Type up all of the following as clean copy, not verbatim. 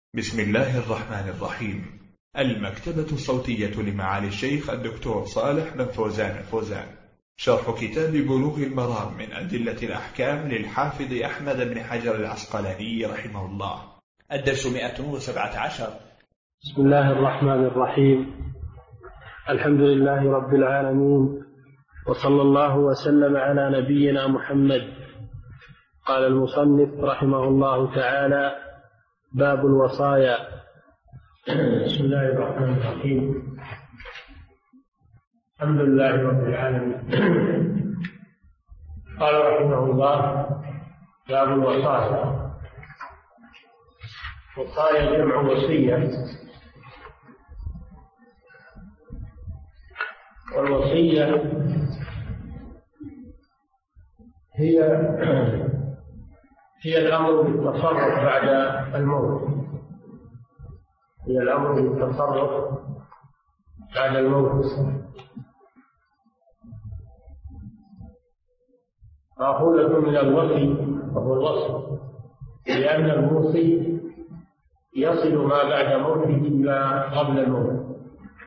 بسم الله الرحمن الرحيم. المكتبة الصوتية لمعالي الشيخ الدكتور صالح بن فوزان الفوزان، شرح كتاب بلوغ المرام من أدلة الأحكام للحافظ أحمد بن حجر العسقلاني رحمه الله. الدرس 117. بسم الله الرحمن الرحيم. الحمد لله رب العالمين، وصلى الله وسلم على نبينا محمد. قال المصنف رحمه الله تعالى: باب الوصايا. بسم الله الرحمن الرحيم. الحمد لله رب العالمين. قال رحمه الله: باب الوصايا. وصايا جمع وصية، والوصية هي الأمر بالتصرف بعد الموت. هي الأمر بالتصرف بعد الموت. مأخوذة من الوصي، وهو الوصف، لأن الموصي يصل ما بعد موته إلا قبل الموت.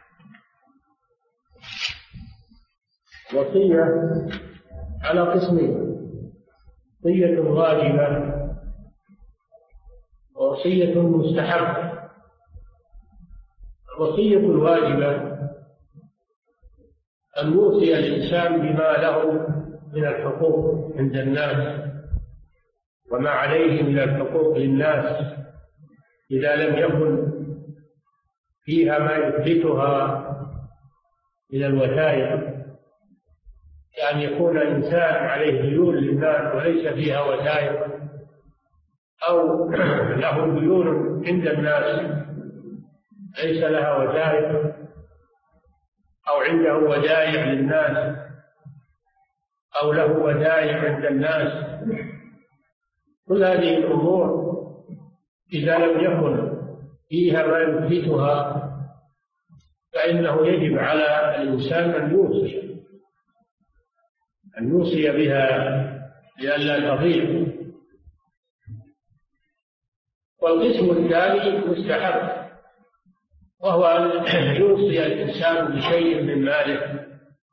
وصية على قسمين: وصية واجبة ووصية مستحبة. الوصية الواجبة أن يوصي الإنسان بما له من الحقوق عند الناس وما عليه من الحقوق للناس، إذا لم يكن فيها ما يثبتها من الوثائق، يعني يكون إنسان عليه ديون للناس وليس فيها وثائق، أو له ديون عند الناس ليس لها وثائق، أو عنده ودائع للناس أو له ودائع عند الناس. كل هذه الأمور إذا لم يكن فيها ما يثبتها فإنه يجب على الإنسان أن يوصي بها لئلا تضيع. والقسم الثاني مستحب، وهو أن يوصي الإنسان بشيء من ماله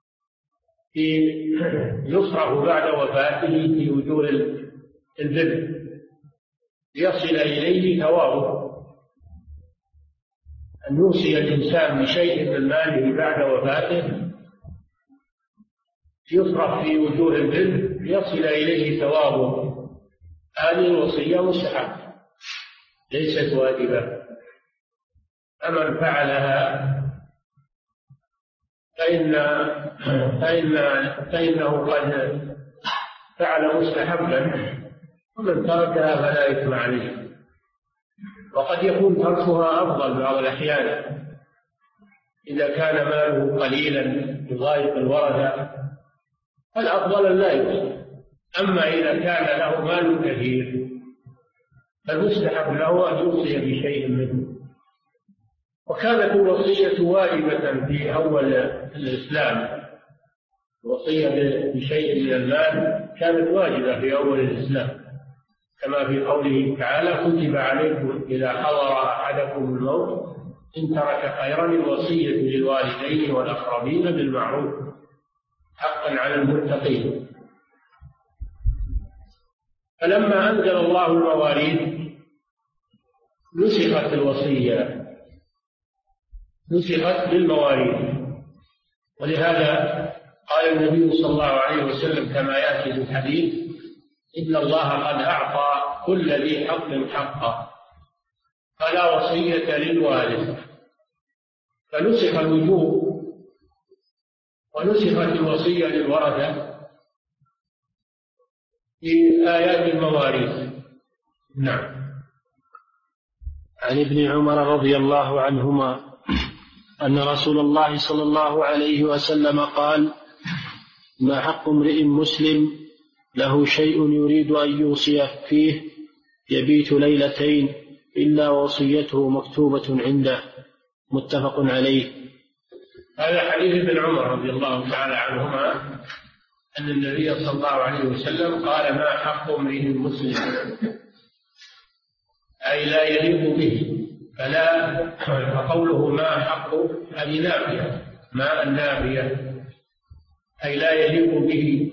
يصرف بعد وفاته في وجوه البر ليصل إليه ثوابه. أن يوصي الإنسان بشيء من ماله بعد وفاته يصرف في وجوه البر ليصل إليه ثوابه. هذه الوصية مستحبة ليست واجبة. فمن فعلها فإنه قد فعل مستحبا، ومن تركها فلا إثم عليه. وقد يكون تركها أفضل بعض الأحيان إذا كان ماله قليلا يضايق الورثة، الأفضل أن لا يوصي. أما إذا كان له مال كثير فالمستحب له أن يوصي بشيء منه. وكانت الوصية واجبة في أول الإسلام. الوصية بشيء من المال كانت واجبة في أول الإسلام، كما في قوله تعالى: كتب عليكم إذا حضر أحدكم الموت إن ترك خيرا الوصية للوالدين والأقربين بالمعروف حقا على المتقين. فلما أنزل الله المواريث نسخت الوصية، نسخت بالمواريث. ولهذا قال النبي صلى الله عليه وسلم كما يأتي في الحديث: إن الله قد أعطى كل ذي حق حقه فلا وصية للوارث. فنسخ الوجوب ونسخت الوصية للورثة في آيات المواريث. نعم. عن ابن عمر رضي الله عنهما أن رسول الله صلى الله عليه وسلم قال: ما حق امرئ مسلم له شيء يريد أن يوصي فيه يبيت ليلتين إلا وصيته مكتوبة عنده. متفق عليه. هذا حديث ابن عمر رضي الله تعالى عنهما أن النبي صلى الله عليه وسلم قال: ما حق امرئ مسلم، أي لا يليق به فقوله ما حقه هذه نافية، ماء نافية أي لا يليق به.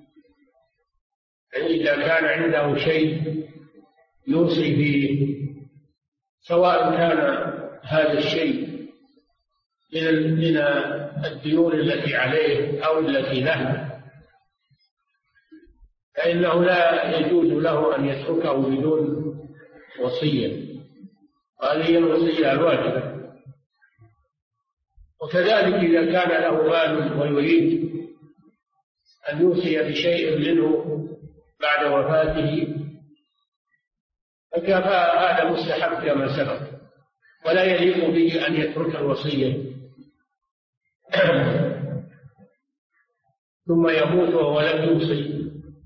إذا كان عنده شيء يوصي به، سواء كان هذا الشيء من الديون التي عليه أو التي له، فإنه لا يجوز له أن يتركه بدون وصية، وهذه هي الوصية الواجبة. وكذلك إذا كان له مال ويريد أن يوصي بشيء منه بعد وفاته، فهذا مستحب كما سبق، ولا يليق به أن يترك الوصية ثم يموت وهو لم يوصي،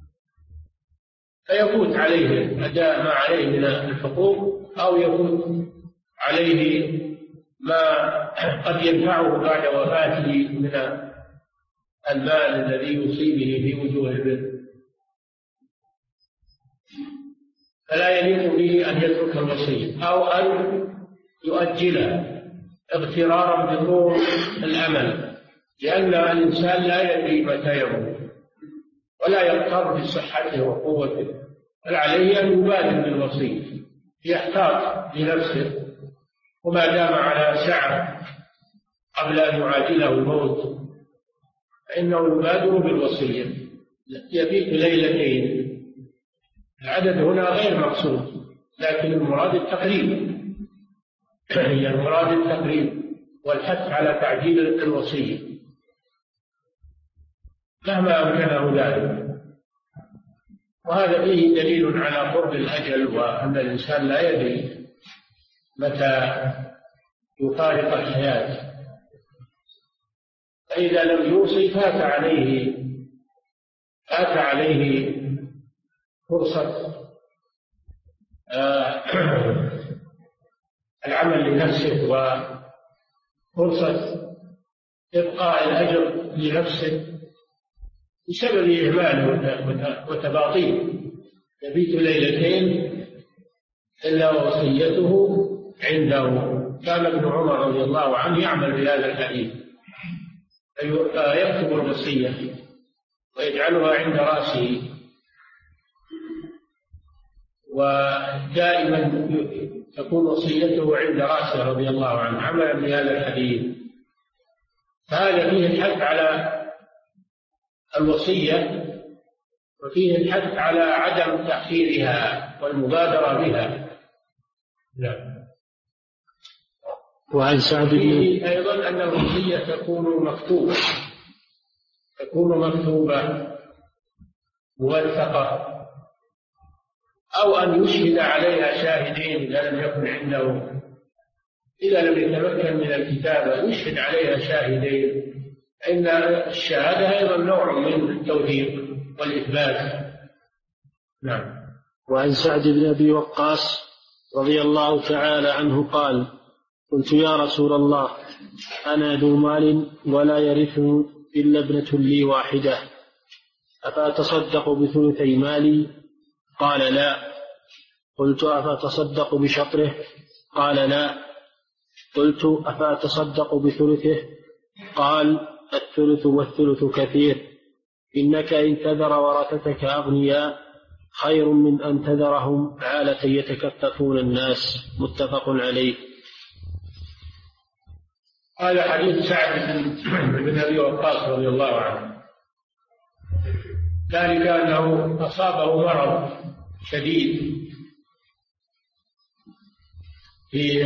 فيفوت عليه أداء ما عليه من الحقوق، أو يفوت عليه ما قد ينفعه بعد وفاته من المال الذي يوصي به في وجوه البر، فلا يليق به أن يترك الوصية أو أن يؤجلها اغترارا بطول الأمل، لأن الإنسان لا يدري متى يموت ولا يغتر بصحته وقوته، بل عليه أن يبادر بالوصية، يحتاط لنفسه، وما دام على سعة قبل أن يعاجله الموت فإنه يبادر بالوصية. يبيت ليلتين، العدد هنا غير مقصود، لكن المراد التقريب، هي المراد التقريب والحث على تعجيل الوصية مهما أمكنه ذلك. وهذا فيه دليل على قرب الأجل، وأن الإنسان لا يدري متى يفارق الحياة، فإذا لم يوصي فات عليه فرصة العمل لنفسه وفرصة إبقاء الأجر لنفسه بسبب إهماله وتباطيله. يبيت ليلتين إلا وصيته عنده. كان ابن عمر رضي الله عنه يعمل بهذا الحديث، يكتب الوصية ويجعلها عند رأسه، ودائما تكون وصيته عند رأسه رضي الله عنه عملا بهذا الحديث. فهذا فيه الحث على الوصية، وفيه الحث على عدم تأخيرها والمبادرة بها. نعم. وعن سعد بن أيضا أن الوصية تكون مكتوبة موثقة، أو أن يشهد عليها شاهدين إذا لم يكن عنده، إذا لم يتمكن من الكتابة يشهد عليها شاهدين، إن الشهادة أيضا نوع من التوثيق والإثبات. نعم. وعن سعد بن أبي وقاص رضي الله تعالى عنه قال: قلت يا رسول الله، أنا ذو مال ولا يرثني إلا ابنة لي واحدة، أفأتصدق بثلثي مالي؟ قال لا. قلت أفأتصدق بشطره؟ قال لا. قلت أفأتصدق بثلثه؟ قال: الثلث والثلث كثير، إنك إن تذر ورثتك أغنياء خير من أن تذرهم عالة يتكففون الناس. متفق عليه. هذا حديث سعد بن أبي وقاص رضي الله عنه، ذلك أنه أصابه مرض شديد في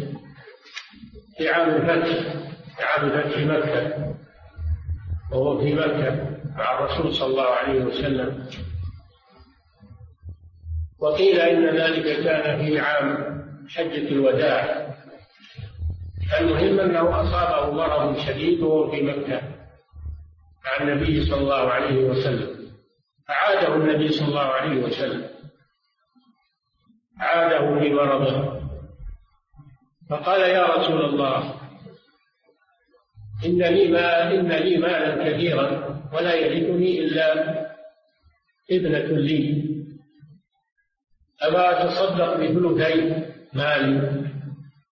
عام فتح مكة، وهو في مكة مع الرسول صلى الله عليه وسلم. وقيل إن ذلك كان في عام حجة الوداع. المهم أنه أصابه مرض شديد وهو في مكة مع النبي صلى الله عليه وسلم، فعاده النبي صلى الله عليه وسلم، عاده بمرضه، فقال: يا رسول الله، إن لي مالا كثيرا ولا يرثني إلا ابنة لي، أما أتصدق بثلثي مالي؟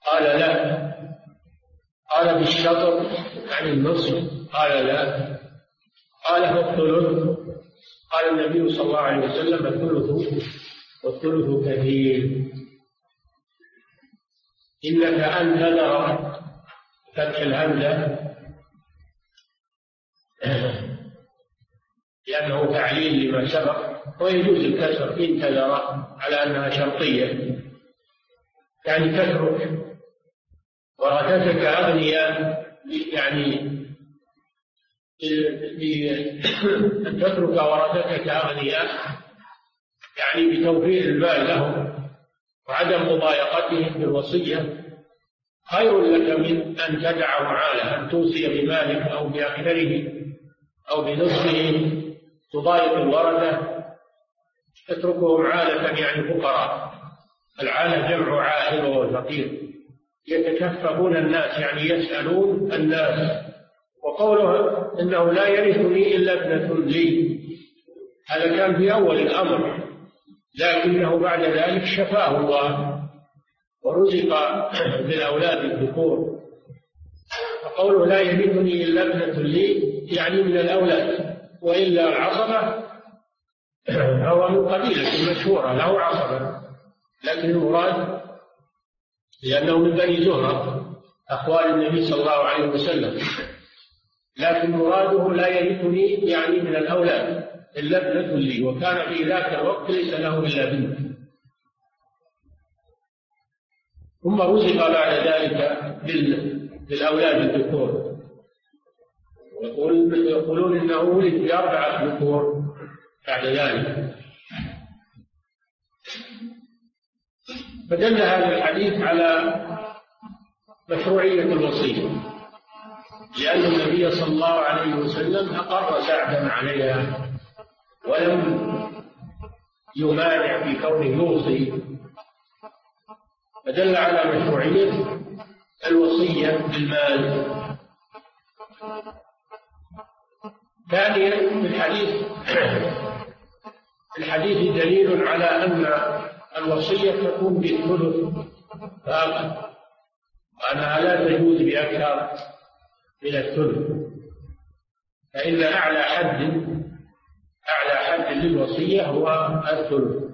قال لا. قال بالشطر عن النصف؟ قال لا. قال فالثلث؟ قال النبي صلى الله عليه وسلم الثلث والثلث كثير. إنك أن تذر فتح الهمزة لأنه تعليل لما سبق، ويجوز الكسر إن تذر على أنها شرطية، يعني تترك ورثتك أغنياء، يعني أن تترك ورثتك أغنياء يعني بتوفير المال لهم وعدم مضايقتهم بالوصية خير لك من أن تدعهم عالة، أن توصي بمالك أو بأكثره أو بنصفه تضايق الورثة، تتركهم عالة يعني فقراء. العالة جمع عائل وهو فقير، يتكففون الناس يعني يسألون الناس. وقوله إنه لا يرثني إلا ابنة لي، هذا كان في أول الأمر، لكنه بعد ذلك شفاه الله ورزق بالأولاد الذكور. فقوله لا يرثني إلا ابنة لي يعني من الأولاد، وإلا العصبة هو من قبيلة مشهورة له عصبة، لكن المراد لأنه من بني زهرة أخوال النبي صلى الله عليه وسلم، لكن مراده لا يرثني يعني من الأولاد إلا ابنة لي، وكان في ذاك الوقت ليس له إلا بنت. ثم رزق بعد ذلك بالأولاد الذكور، يقولون إنه ولد ب4 ذكور بعد ذلك. فدل هذا الحديث على مشروعية الوصية، لأن النبي صلى الله عليه وسلم أقر سعدا عليها ولم يمانع في كونه يوصي، فدل على مشروعية الوصية بالمال. ثانيا في الحديث دليل على أن الوصية تكون بالثلث فقط، وأنها لا تجوز بأكثر من الثلث، فإن أعلى حد للوصية هو الثلث.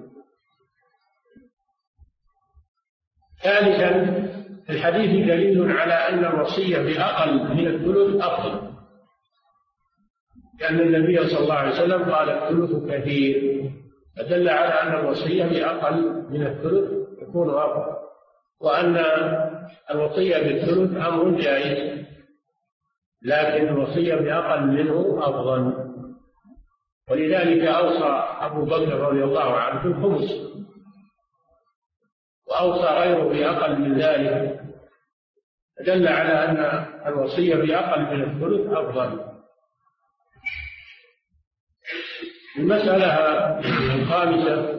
ثالثا في الحديث دليل على أن الوصية بأقل من الثلث أفضل، لأن النبي صلى الله عليه وسلم قال الثلث كثير، فدل على أن الوصية بأقل من الثلث تكون أفضل، وأن الوصية بالثلث أمر جائز، لكن الوصية بأقل منه أفضل. ولذلك أوصى أبو بكر رضي الله عنه بالخمس، وأوصى غيره بأقل من ذلك، دل على أن الوصية بأقل من الثلث أفضل. المسألة الخامسة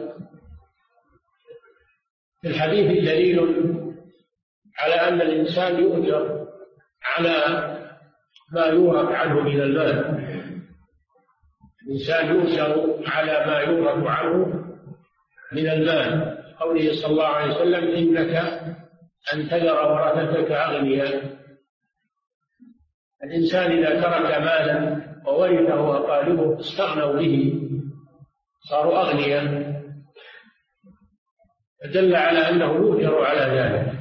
في الحديث دليل على أن الإنسان يؤجر على ما يورث عنه من المال، الإنسان يؤجر على ما يورث عنه من المال. قوله صلى الله عليه وسلم إنك أن تذر ورثتك أغنياء. الإنسان إذا ترك مالا وورثه أقاربه استغنوا به صاروا أغنياء، فدل على أنه يؤجر على ذلك،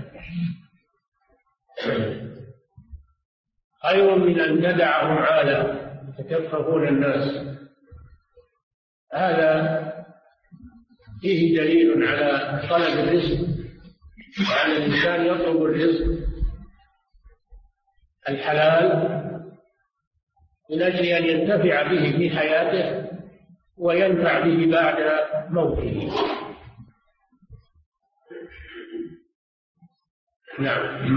خير من أن تدعهم عالة يتكففون الناس. هذا فيه دليل على طلب الرزق، وعلى الإنسان يطلب الرزق الحلال من أجل أن ينتفع به في حياته وينفع به بعد موته. نعم.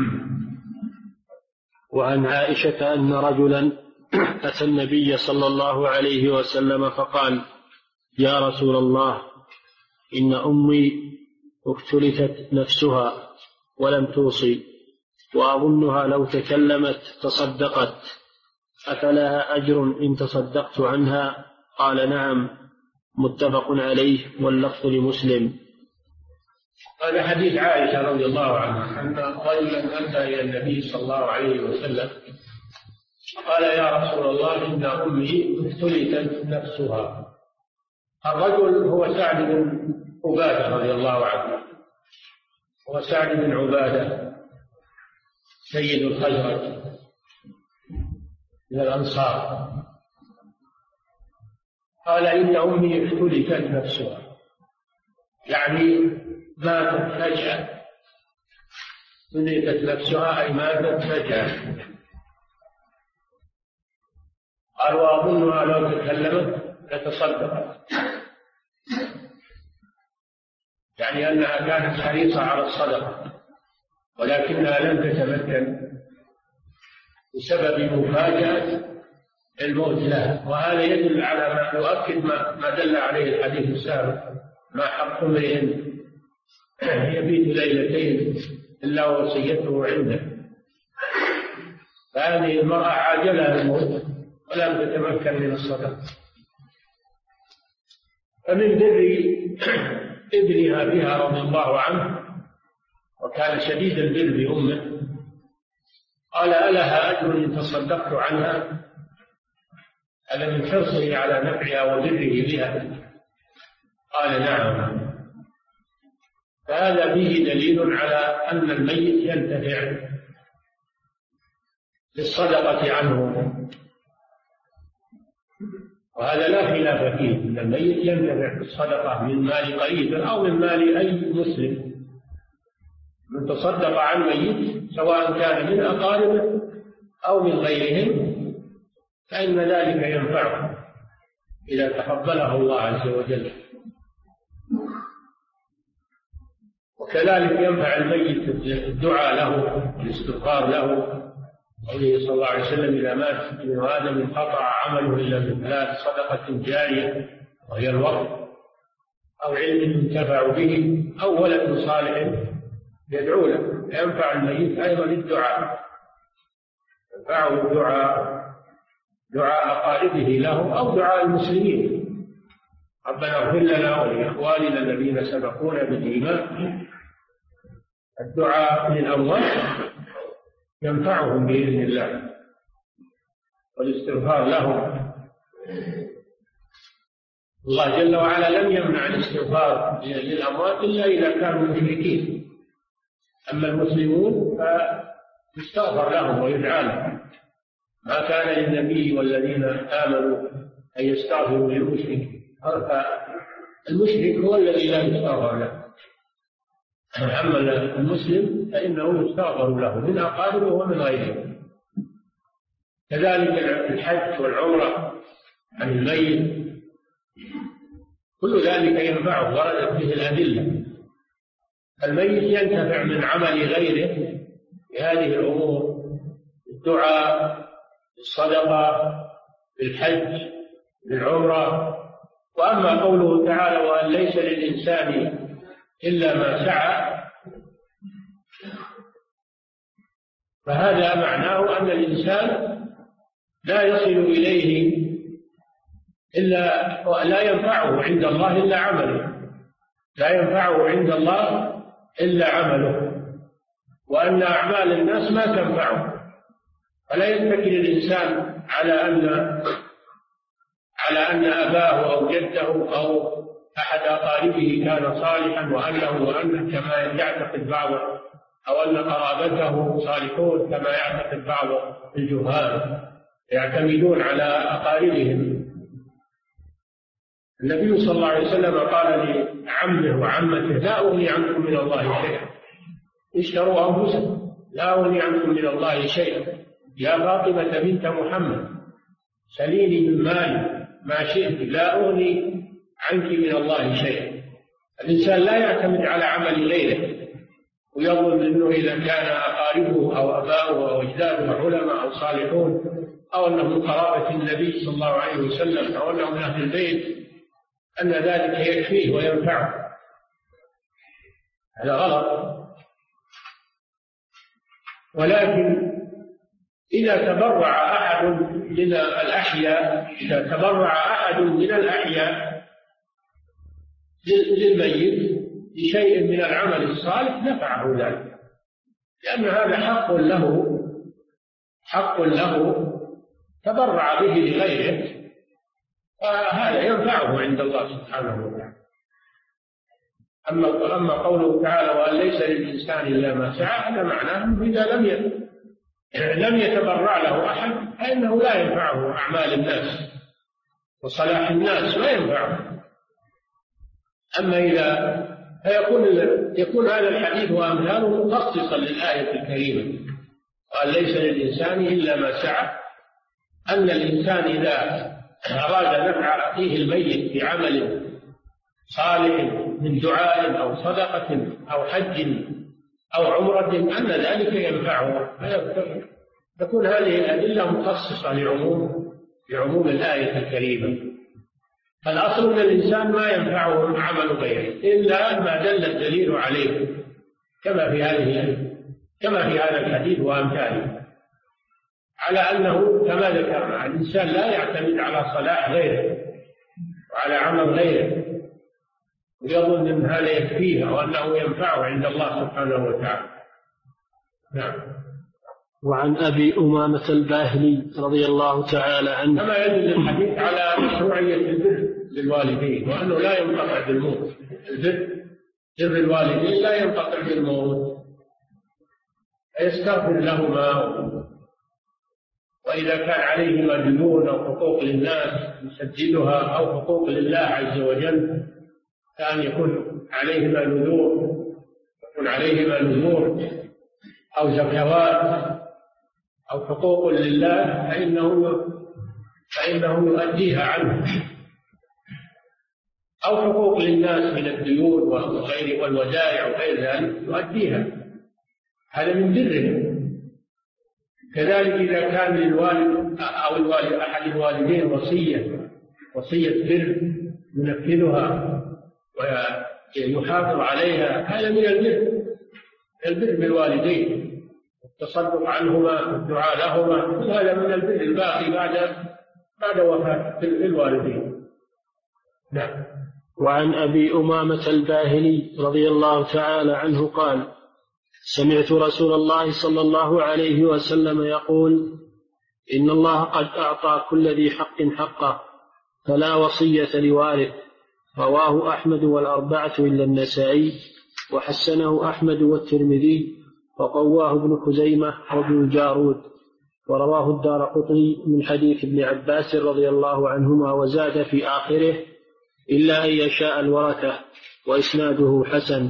وعن عائشة أن رجلا أتى النبي صلى الله عليه وسلم فقال: يا رسول الله، إن أمي افتلتت نفسها ولم توصي، وأظنها لو تكلمت تصدقت، أفلها أجر إن تصدقت عنها؟ قال: نعم. متفق عليه، واللفظ لمسلم. هذا حديث عائشة رضي الله عنها أن رجلا أتى إلى النبي صلى الله عليه وسلم قال يا رسول الله إن أمي افتلتت نفسها. الرجل هو سعد بن عبادة رضي الله عنه، هو سعد بن عبادة سيد الخزرج من الأنصار. قال إن أمي افتلتت نفسها، يعني ماتت فجأة. افتلتت نفسها أي ماتت فجأة. قال وأظنها لو تكلمت لتصدقت، يعني أنها كانت حريصة على الصدقة ولكنها لم تتمكن بسبب مفاجأة الموت لها. وهذا يدل على ما يؤكد ما دل عليه الحديث السابق: ما حق امرئ يبيت ليلتين إلا وصيته عنده. فهذه المرأة عاجلها الموت ولم تتمكن من الصدقة. فمن بر ابنها بها رضي الله عنه، وكان شديد البر بأمه، قال ألها أجر إن تصدقت عنها؟ هذا من حرصه على نفعها وبره بها. قال نعم. فهذا فيه دليل على أن الميت ينتفع بالصدقة عنه، وهذا لا خلاف فيه، أن الميت ينتفع بالصدقة من مال قريب أو من مال أي مسلم. من تصدق عن ميت سواء كان من أقاربه أو من غيرهم فإن ذلك ينفعه إذا تقبله الله عز وجل. وكذلك ينفع الميت الدعاء له والاستغفار له. قوله صلى الله عليه وسلم: إذا مات ابن آدم انقطع عمله إلا من ثلاث: صدقة جارية وهي الوقف، أو علم ينتفع به، أو ولد صالح يدعو له. ينفع الميت أيضا الدعاء، ينفعه دعاء أقاربه له أو دعاء المسلمين: ربنا اغفر لنا ولإخواننا الذين سبقونا بالإيمان. الدعاء للأموات ينفعهم بإذن الله، والاستغفار لهم. الله جل وعلا لم يمنع الاستغفار للأموات إلا إذا كانوا مشركين. أما المسلمون فيستغفر لهم ويدعى لهم. ما كان للنبي والذين آمنوا أن يستغفروا للمشرك، المشرك هو الذي لا يستغفر له. أما المسلم فإنه يستغفر له من أقاربه ومن غيره. كذلك الحج والعمرة عن الميت كل ذلك ينفعه، وردت به الأدلة. الميت ينتفع من عمل غيره في هذه الأمور: الدعاء، الصدقة، الحج، العمرة. وأما قوله تعالى: وأن ليس للإنسان إلا ما سعى، فهذا معناه أن الإنسان لا يصل إليه لا ينفعه عند الله إلا عمله، لا ينفعه عند الله إلا عمله، وأن أعمال الناس ما تنفعه. فلا يتكل الإنسان على أن أباه أو جده أو أحد أقاربه كان صالحا وأنه كما يعتقد بعض، أو أن قرابته صالحون كما يعتقد بعض الجهال يعتمدون على أقاربهم. النبي صلى الله عليه وسلم قال لعمه وعمته: لا أغني عنكم من الله شيئا، اشتروا أنفسكم، لا أغني عنكم من الله شيئا. يا فاطمة بنت محمد سليني من مالي ما شئت، لا أغني عنك من الله شيئا. الإنسان لا يعتمد على عمل غيره ويظن أنه إذا كان أقاربه أو أباؤه أو أجداده علماء أو صالحون أو أنهم قرابة النبي صلى الله عليه وسلم أو أنهم من أهل البيت أن ذلك يكفيه وينفعه. هذا غلط. ولكن إذا تبرع أحد من الأحياء للميت بشيء من العمل الصالح نفعه ذلك، لأن هذا حق له تبرع به لغيره، فهذا ينفعه عند الله سبحانه وتعالى. أما قوله تعالى وأن ليس للإنسان إلا ما سعى، هذا معناه إذا لم يتبرع له أحد فإنه لا ينفعه أعمال الناس وصلاح الناس، لا ينفعه. أما إذا يكون هذا الحديث وأمثاله مخصصا للآية الكريمة وأن ليس للإنسان إلا ما سعى، أن الإنسان إذا أراد نفع أخيه الميت بعمل صالح من دعاء أو صدقة أو حج أو عمرة أن ذلك ينفعه، تكون هذه الأدلة مخصصة لعموم الآية الكريمة. فالأصل أن الإنسان ما ينفعه عمل غيره إلا ما دل الدليل عليه، كما في هذا الحديث وأمثاله، على أنه كما ذكرنا الإنسان لا يعتمد على صلاح غيره وعلى عمل غيره ويظن أن هذا يكفيه وأنه ينفعه عند الله سبحانه وتعالى. نعم. وعن أبي أمامة الباهلي رضي الله تعالى عنه كما يدل الحديث على مشروعية البر للوالدين وأنه لا ينقطع بالموت، بر الوالدين لا ينقطع بالموت، فيستغفر لهما، وإذا كان عليهما ديون أو حقوق للناس يسددها أو حقوق لله عز وجل، كان يكون عليهما نذور أو زكوات أو حقوق لله فإنه يؤديها عنه، أو حقوق للناس من الديون والودائع وغير ذلك يؤديها، هذا من بره. كذلك إذا كان للوالد أو أحد الوالدين وصية بر ينفذها ويحافظ عليها، هذا من البر بالوالدين، التصدق عنهما والدعاء لهما، هذا من البر الباقي بعد وفاة الوالدين. نعم. وعن أبي أمامة الباهلي رضي الله تعالى عنه قال: سمعت رسول الله صلى الله عليه وسلم يقول: إن الله قد أعطى كل ذي حق حقه فلا وصية لوارث. رواه أحمد والأربعة إلا النسائي، وحسنه أحمد والترمذي، وقواه ابن خزيمة وابن الجارود، ورواه الدارقطني من حديث ابن عباس رضي الله عنهما، وزاد في آخره: إلا أن يشاء الورثة، وإسناده حسن.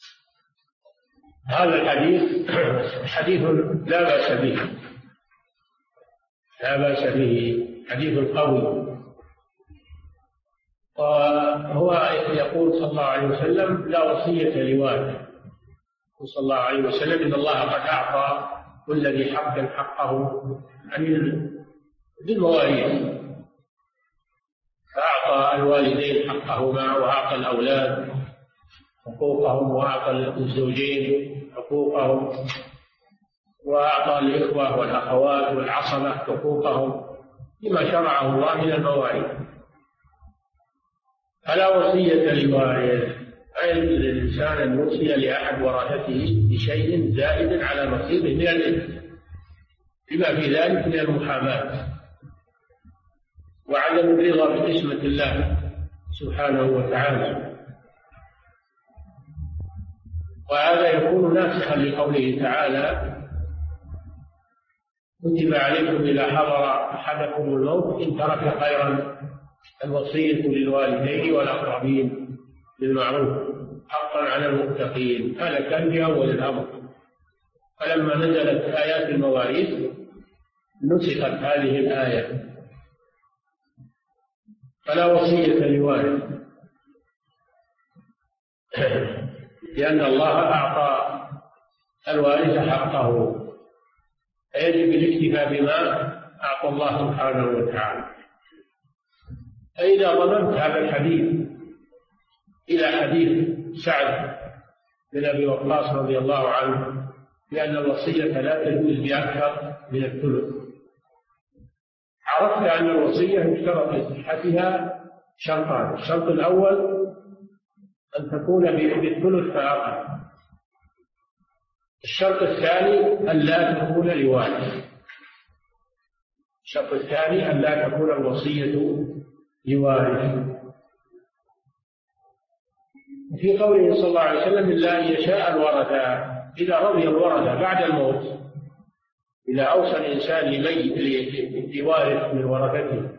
هذا الحديث حديث لا بأس به، حديث قوي، وهو يقول صلى الله عليه وسلم: لا وصية لوارث. صلى الله عليه وسلم: إن الله قد أعطى كل ذي حق حقه بالمواريث، فأعطى الوالدين حقهما، وأعطى الأولاد حقوقهم، وأعطى الزوجين حقوقهم، وأعطى الإخوة والأخوات والعصبة حقوقهم بما شرعه الله من المواريث. فلا وصية لوارث، أي للإنسان أن يوصي لأحد ورثته بشيء زائد على نصيبه من الإرث، بما في ذلك من المحاماة وعدم الرضا بقسمة الله سبحانه وتعالى. وهذا يكون ناسخا لقوله تعالى: كتب عليكم إذا حضر أحدكم الموت إن ترك خيرا الوصية للوالدين والأقربين بالمعروف حقا على المتقين. هذا كان في أول الأمر، فلما نزلت آيات المواريث نسخت هذه الآية: فلا وصية لوارث، لأن الله أعطى الوارث حقه، فيجب الاكتفاء بما أعطى الله سبحانه وتعالى. فإذا ضممت هذا الحديث إلى حديث سعد بن أبي وقاص رضي الله عنه بأن الوصية لا تجوز بأكثر من الثلث، عرفت أن الوصية يشترط لصحتها شرطان: الشرط الأول أن تكون بالثلث فأقل. الشرط الثاني أن لا تكون لوارث. الشرط الثاني أن لا تكون الوصية لوارث. في قوله صلى الله عليه وسلم إلا أن يشاء الورثة، إذا رضي الورثة بعد الموت، إذا أوصى الإنسان لوارث من ورثته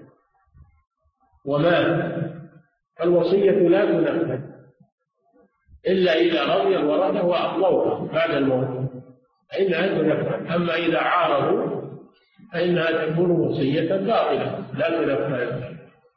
ومات، فالوصية لا تنفذ إلا إذا رضي الورثة وأقضوها بعد الموت، فإنها تنفذ. أما إذا عارضوا فإنها تكون وصية باطلة لا تنفذ.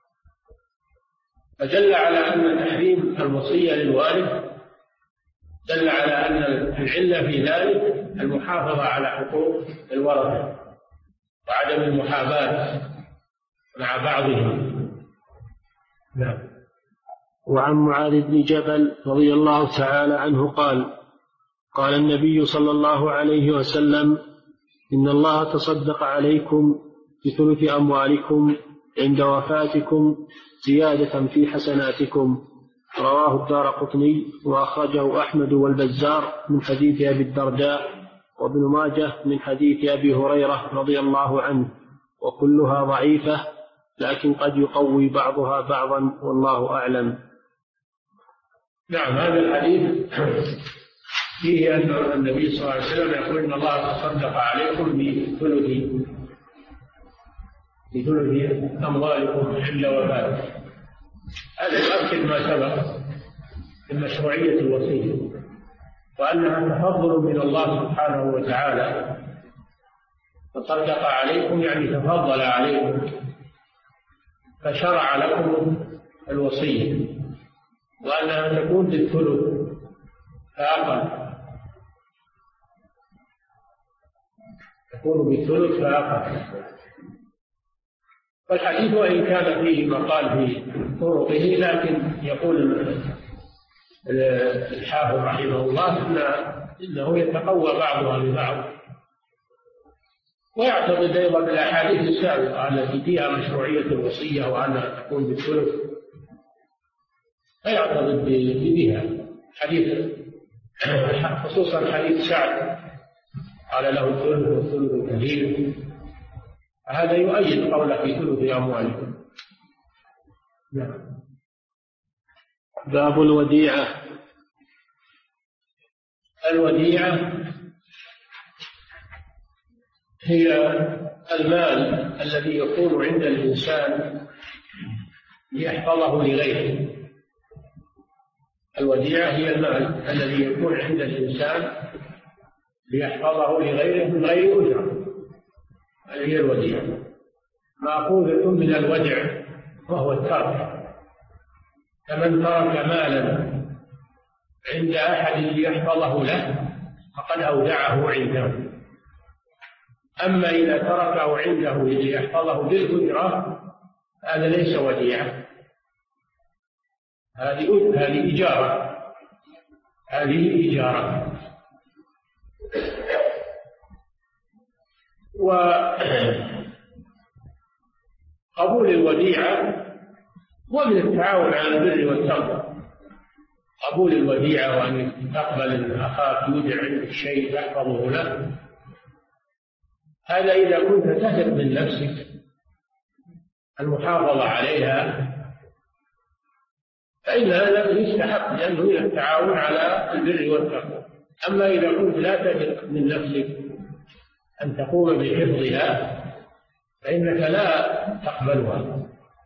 فدل على أن تحريم الوصية للوارث دل على أن العلة في ذلك المحافظة على حقوق الورثة وعدم المحاباة مع بعضهم. نعم. وعن معاذ بن جبل رضي الله تعالى عنه قال: قال النبي صلى الله عليه وسلم: إن الله تصدق عليكم بثلث أموالكم عند وفاتكم زيادة في حسناتكم. رواه الدارقطني وأخرجه أحمد والبزار من حديث أبي الدرداء، وابن ماجه من حديث أبي هريرة رضي الله عنه، وكلها ضعيفة لكن قد يقوي بعضها بعضا والله أعلم. نعم، هذا الحديث فيه أن النبي صلى الله عليه وسلم يقول إن الله تصدق عليكم بثلث أموالكم عند وفاتكم. هذا يؤكد ما سبق من مشروعية الوصية، وأنها تفضل من الله سبحانه وتعالى. تصدق عليكم يعني تفضل عليكم، فشرع لكم الوصية، وأنها تكون بالثلث فأقل، تكون بالثلث فأقل. والحديث وإن كان فيه مقال في طرقه، لكن يقول الحافظ رحمه الله إنه يتقوى بعضها ببعض، ويعتقد أيضا بالأحاديث السابقة التي فيها مشروعية الوصية وأنها تكون بالثلث، فيعتقد بها حديث، خصوصا حديث سعد قال له الثلث والثلث كثير، هذا يؤيد قوله في ثلث أموالكم. نعم. باب الوديعة. الوديعة هي المال الذي يكون عند الإنسان ليحفظه لغيره. الوديعة هي المال الذي يكون عند الإنسان ليحفظه لغيره من غير أجرة، هذه هي الوديعة. مأخوذة من الودع وهو الترك، فمن ترك مالا عند أحد ليحفظه له فقد أودعه عنده. أما إذا تركه عنده ليحفظه بالأجرة هذا ليس وديعة، هذه إجارة، هذه إجارة. وقبول الوديعة ومن التعاون على البر والتقوى. قبول الوديعة وأن تقبل أن أخاك يودع عندك شيء تحفظه له، هذا إذا كنت تثق من نفسك المحافظة عليها فإن هذا يستحق، لأنه من التعاون على البر والتقوى. أما إذا كنت لا تثق من نفسك أن تقوم بحفظها فإنك لا تقبلها.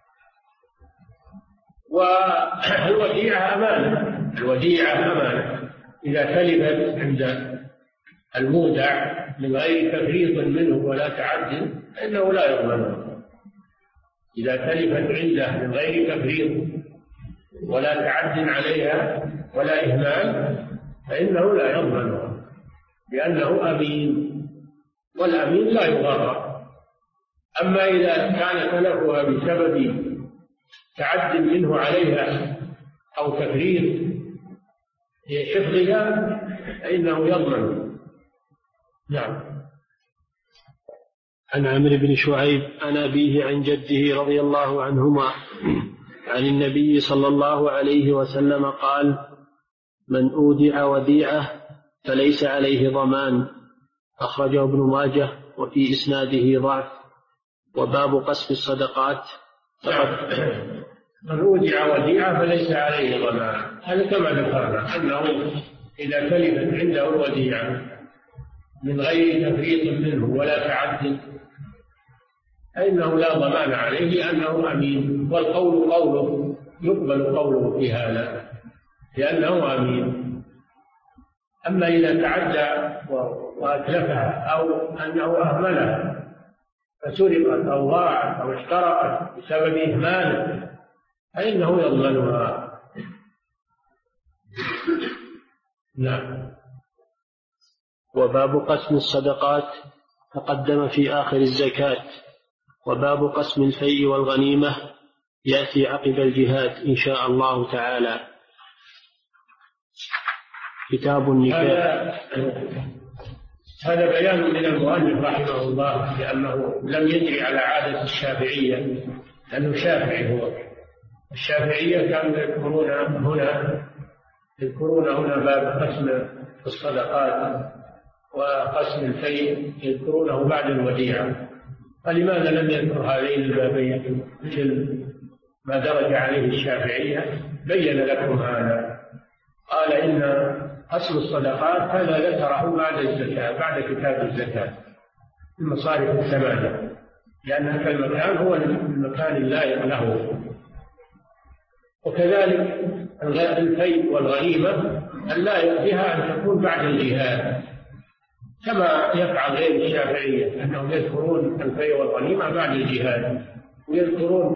والوديعة أمانة، الوديعة أمانة إذا تلفت عند المودع من غير تفريط منه ولا تعد فإنه لا يضمنها. إذا تلفت عنده من غير تفريط ولا تعد عليها ولا إهمال فإنه لا يضمنها، لأنه أمين، والأمين لا يغرر. أما إذا كان تلفها بسبب تعد منه عليها أو تفريط في حفظها فإنه يضمن. نعم. عن عمرو بن شعيب عن أبيه عن جده رضي الله عنهما عن النبي صلى الله عليه وسلم قال: من أودع وديعة فليس عليه ضمان. أخرجه ابن ماجه وفي إسناده ضعف. وباب قسم الصدقات. من أودع وديعة فليس عليه ضمان، هذا كما ذكرنا أنه إذا تلفت عنده الوديعة من غير تفريط منه ولا تعد فإنه لا ضمان عليه لأنه أمين، والقول قوله، يقبل قوله في هذا لأنه أمين. أما إذا تعدى وأتلفها أو أنه أهملها فسرقت أو ضاعت أو احترقت بسبب إهماله فإنه يضمنها. نعم. وباب قسم الصدقات تقدم في آخر الزكاة. وباب قسم الفيء والغنيمة يأتي عقب الجهاد إن شاء الله تعالى. كتاب النكاح. هذا بيان من المؤلف رحمه الله لأنه لم يجري على عادة الشافعية، لأنه شافعي هو. الشافعية كانوا يذكرون هنا باب قسم الصدقات وقسم الفيء يذكرونه بعد الوديعة، فلماذا لم يذكر هذين البابين مثل ما درج عليه الشافعية؟ بين لكم هذا، قال إن قسم الصدقات هذا ذكره بعد الزكاة، بعد كتاب الزكاة المصارف الثمانية، لأن هذا المكان هو المكان اللائق له. وكذلك الفيء والغنيمة اللائق بها أن تكون بعد الجهاد، كما يفعل غير الشافعية أنهم يذكرون الفيء والغنيمة بعد الجهاد ويذكرون